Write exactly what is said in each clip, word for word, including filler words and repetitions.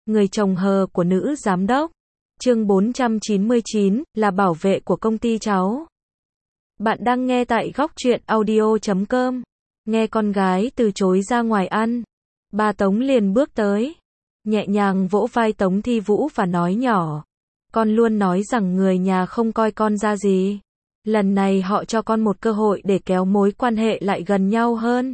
Người chồng hờ của nữ giám đốc. Chương bốn trăm chín mươi chín, là bảo vệ của công ty cháu. Bạn đang nghe tại góc truyện audio chấm com. Nghe con gái từ chối ra ngoài ăn, bà Tống liền bước tới, nhẹ nhàng vỗ vai Tống Thi Vũ và nói nhỏ. Con luôn nói rằng người nhà không coi con ra gì. Lần này họ cho con một cơ hội để kéo mối quan hệ lại gần nhau hơn.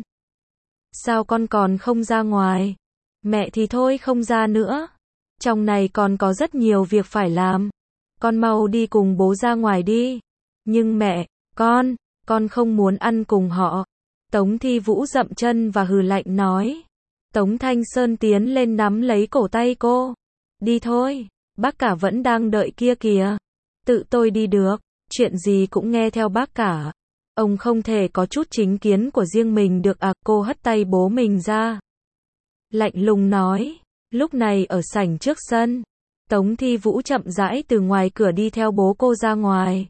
Sao con còn không ra ngoài? Mẹ thì thôi không ra nữa. Trong này còn có rất nhiều việc phải làm. Con mau đi cùng bố ra ngoài đi. Nhưng mẹ, con, con không muốn ăn cùng họ. Tống Thi Vũ dậm chân và hừ lạnh nói. Tống Thanh Sơn tiến lên nắm lấy cổ tay cô. Đi thôi, bác cả vẫn đang đợi kia kìa. Tự tôi đi được, chuyện gì cũng nghe theo bác cả. Ông không thể có chút chính kiến của riêng mình được à? Cô hất tay bố mình ra, lạnh lùng nói. Lúc này ở sảnh trước sân, Tống Thi Vũ chậm rãi từ ngoài cửa đi theo bố cô ra ngoài.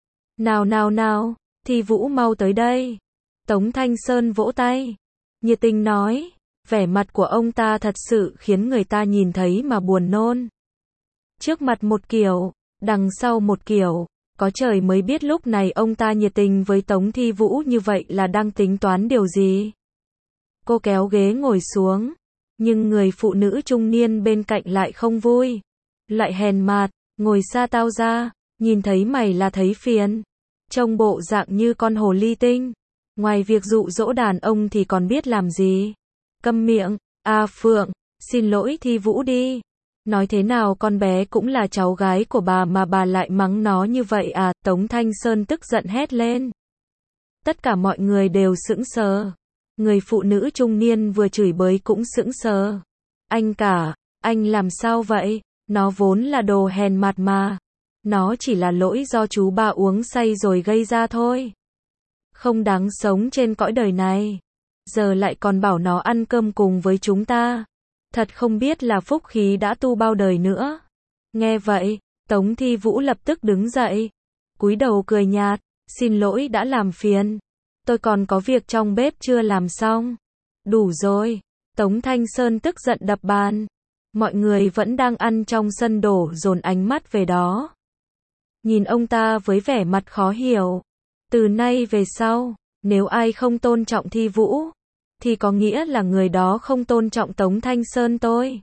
Nào nào nào, Thi Vũ mau tới đây. Tống Thanh Sơn vỗ tay, nhiệt tình nói. Vẻ mặt của ông ta thật sự khiến người ta nhìn thấy mà buồn nôn. Trước mặt một kiểu, đằng sau một kiểu. Có trời mới biết lúc này ông ta nhiệt tình với Tống Thi Vũ như vậy là đang tính toán điều gì. Cô kéo ghế ngồi xuống, nhưng người phụ nữ trung niên bên cạnh lại không vui. Lại hèn mạt, ngồi xa tao ra, nhìn thấy mày là thấy phiền. Trông bộ dạng như con hồ ly tinh. Ngoài việc dụ dỗ đàn ông thì còn biết làm gì? Câm miệng, à Phượng, xin lỗi Thi Vũ đi. Nói thế nào con bé cũng là cháu gái của bà mà bà lại mắng nó như vậy à? Tống Thanh Sơn tức giận hét lên. Tất cả mọi người đều sững sờ. Người phụ nữ trung niên vừa chửi bới cũng sững sờ. Anh cả, anh làm sao vậy? Nó vốn là đồ hèn mặt mà. Nó chỉ là lỗi do chú ba uống say rồi gây ra thôi. Không đáng sống trên cõi đời này. Giờ lại còn bảo nó ăn cơm cùng với chúng ta. Thật không biết là phúc khí đã tu bao đời nữa. Nghe vậy, Tống Thi Vũ lập tức đứng dậy, cúi đầu cười nhạt. Xin lỗi đã làm phiền. Tôi còn có việc trong bếp chưa làm xong. Đủ rồi. Tống Thanh Sơn tức giận đập bàn. Mọi người vẫn đang ăn trong sân đổ dồn ánh mắt về đó. Nhìn ông ta với vẻ mặt khó hiểu. Từ nay về sau, nếu ai không tôn trọng Thi Vũ, thì có nghĩa là người đó không tôn trọng Tống Thanh Sơn tôi.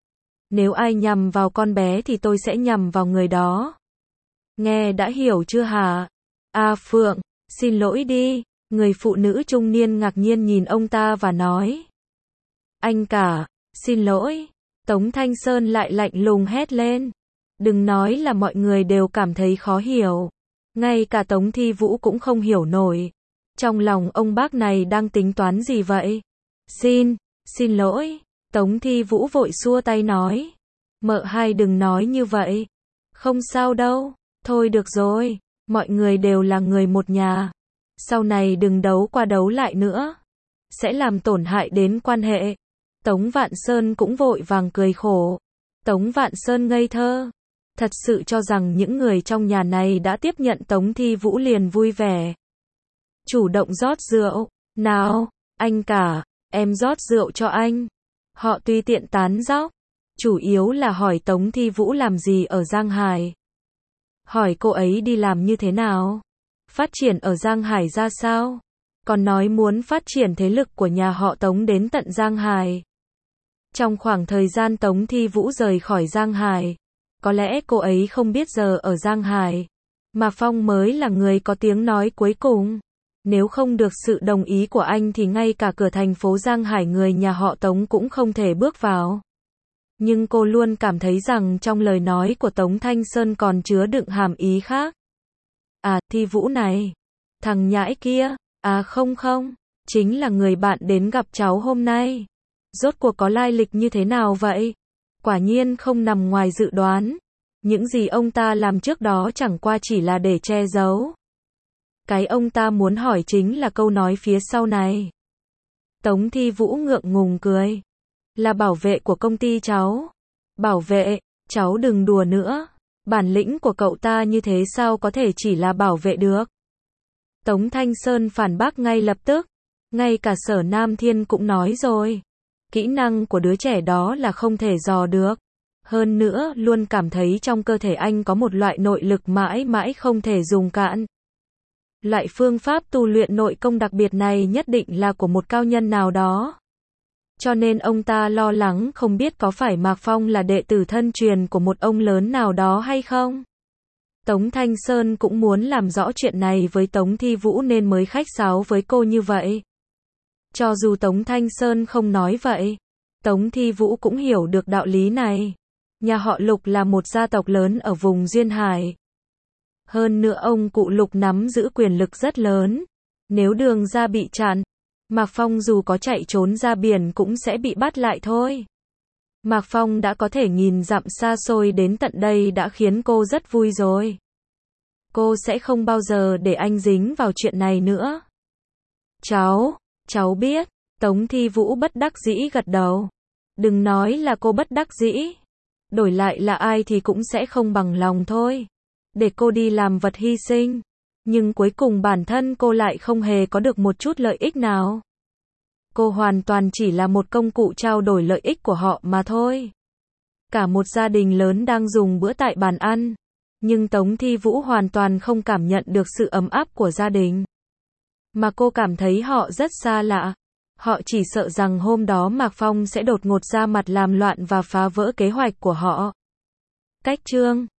Nếu ai nhằm vào con bé thì tôi sẽ nhằm vào người đó. Nghe đã hiểu chưa hả? À Phượng, xin lỗi đi. Người phụ nữ trung niên ngạc nhiên nhìn ông ta và nói. Anh cả, xin lỗi. Tống Thanh Sơn lại lạnh lùng hét lên. Đừng nói là mọi người đều cảm thấy khó hiểu. Ngay cả Tống Thi Vũ cũng không hiểu nổi. Trong lòng ông bác này đang tính toán gì vậy? Xin, xin lỗi. Tống Thi Vũ vội xua tay nói. Mợ hai đừng nói như vậy. Không sao đâu. Thôi được rồi. Mọi người đều là người một nhà. Sau này đừng đấu qua đấu lại nữa. Sẽ làm tổn hại đến quan hệ. Tống Vạn Sơn cũng vội vàng cười khổ. Tống Vạn Sơn ngây thơ. Thật sự cho rằng những người trong nhà này đã tiếp nhận Tống Thi Vũ liền vui vẻ. Chủ động rót rượu. Nào, anh cả, em rót rượu cho anh. Họ tùy tiện tán dóc. Chủ yếu là hỏi Tống Thi Vũ làm gì ở Giang Hải. Hỏi cô ấy đi làm như thế nào. Phát triển ở Giang Hải ra sao. Còn nói muốn phát triển thế lực của nhà họ Tống đến tận Giang Hải. Trong khoảng thời gian Tống Thi Vũ rời khỏi Giang Hải, có lẽ cô ấy không biết giờ ở Giang Hải, mà Phong mới là người có tiếng nói cuối cùng. Nếu không được sự đồng ý của anh thì ngay cả cửa thành phố Giang Hải người nhà họ Tống cũng không thể bước vào. Nhưng cô luôn cảm thấy rằng trong lời nói của Tống Thanh Sơn còn chứa đựng hàm ý khác. À, Thi Vũ này. Thằng nhãi kia. À không không. Chính là người bạn đến gặp cháu hôm nay. Rốt cuộc có lai lịch như thế nào vậy? Quả nhiên không nằm ngoài dự đoán. Những gì ông ta làm trước đó chẳng qua chỉ là để che giấu. Cái ông ta muốn hỏi chính là câu nói phía sau này. Tống Thi Vũ ngượng ngùng cười. Là bảo vệ của công ty cháu. Bảo vệ, cháu đừng đùa nữa. Bản lĩnh của cậu ta như thế sao có thể chỉ là bảo vệ được. Tống Thanh Sơn phản bác ngay lập tức. Ngay cả Sở Nam Thiên cũng nói rồi. Kỹ năng của đứa trẻ đó là không thể dò được. Hơn nữa, luôn cảm thấy trong cơ thể anh có một loại nội lực mãi mãi không thể dùng cạn. Loại phương pháp tu luyện nội công đặc biệt này nhất định là của một cao nhân nào đó. Cho nên ông ta lo lắng không biết có phải Mạc Phong là đệ tử thân truyền của một ông lớn nào đó hay không. Tống Thanh Sơn cũng muốn làm rõ chuyện này với Tống Thi Vũ nên mới khách sáo với cô như vậy. Cho dù Tống Thanh Sơn không nói vậy, Tống Thi Vũ cũng hiểu được đạo lý này. Nhà họ Lục là một gia tộc lớn ở vùng Duyên Hải. Hơn nữa ông cụ Lục nắm giữ quyền lực rất lớn. Nếu đường ra bị chặn, Mạc Phong dù có chạy trốn ra biển cũng sẽ bị bắt lại thôi. Mạc Phong đã có thể nghìn dặm xa xôi đến tận đây đã khiến cô rất vui rồi. Cô sẽ không bao giờ để anh dính vào chuyện này nữa. Cháu, cháu biết. Tống Thi Vũ bất đắc dĩ gật đầu. Đừng nói là cô bất đắc dĩ. Đổi lại là ai thì cũng sẽ không bằng lòng thôi. Để cô đi làm vật hy sinh. Nhưng cuối cùng bản thân cô lại không hề có được một chút lợi ích nào. Cô hoàn toàn chỉ là một công cụ trao đổi lợi ích của họ mà thôi. Cả một gia đình lớn đang dùng bữa tại bàn ăn. Nhưng Tống Thi Vũ hoàn toàn không cảm nhận được sự ấm áp của gia đình. Mà cô cảm thấy họ rất xa lạ. Họ chỉ sợ rằng hôm đó Mạc Phong sẽ đột ngột ra mặt làm loạn và phá vỡ kế hoạch của họ. Cách chương